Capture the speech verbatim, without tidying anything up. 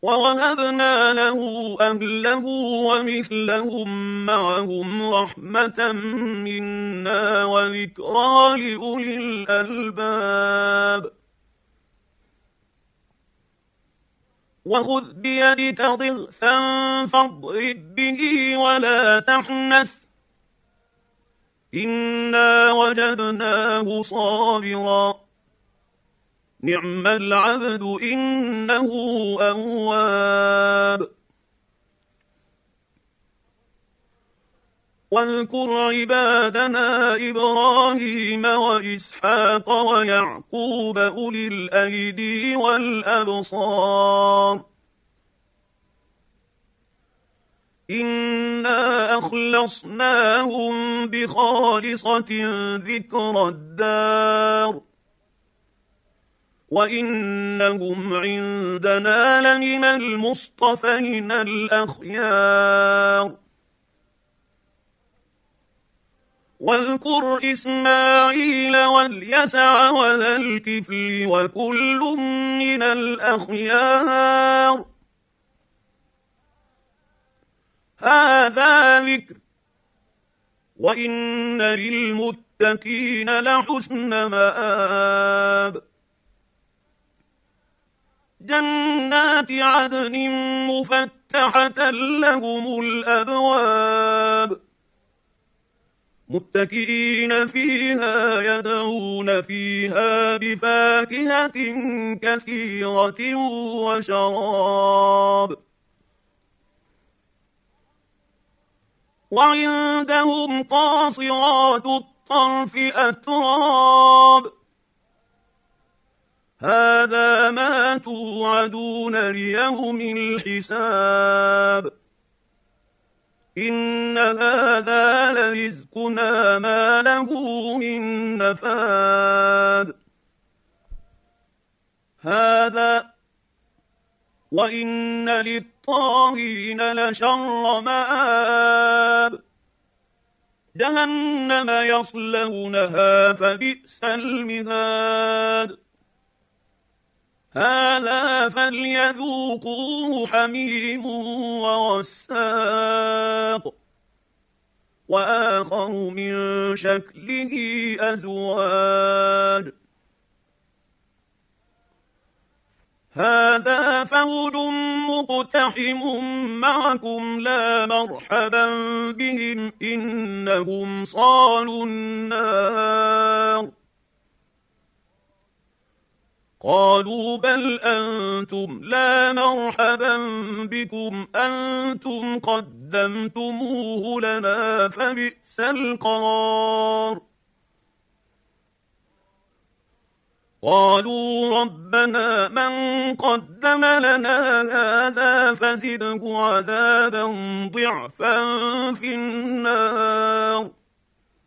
ووهبنا له أهله ومثلهم معهم رحمة منا وذكرى لأولي الألباب. وخذ بيدك ضغثا فاضرب به ولا تحنث إنا وجدناه صابرا نعم العبد إنه أواب. واذكر عبادنا إبراهيم وإسحاق ويعقوب أولي الأيدي والأبصار إنا أخلصناهم بخالصة ذكر الدار وإنهم عندنا لمن المصطفين الأخيار. واذكر إسماعيل واليسع وذا الكفل وكل من الأخيار هذا ذكر وإن للمتقين لحسن مآب. جنات عدن مفتحة لهم الأبواب متكئين فيها يدعون فيها بفاكهة كثيرة وشراب وعندهم قاصرات الطرف أتراب هذا ما توعدون ليوم الحساب إن هذا لرزقنا ما له من نفاد. هذا وإن للطاغين لشر مآب جهنم يصلونها فبئس المهاد هذا فليذوقوه حميم وغساق وآخر من شكله أزواج هذا فوج مقتحم معكم لا مرحبا بهم إنهم صالوا النار قالوا بل أنتم لا مرحبا بكم أنتم قدمتموه لنا فبئس القرار قالوا ربنا من قدم لنا هذا فزده عذابا ضعفا في النار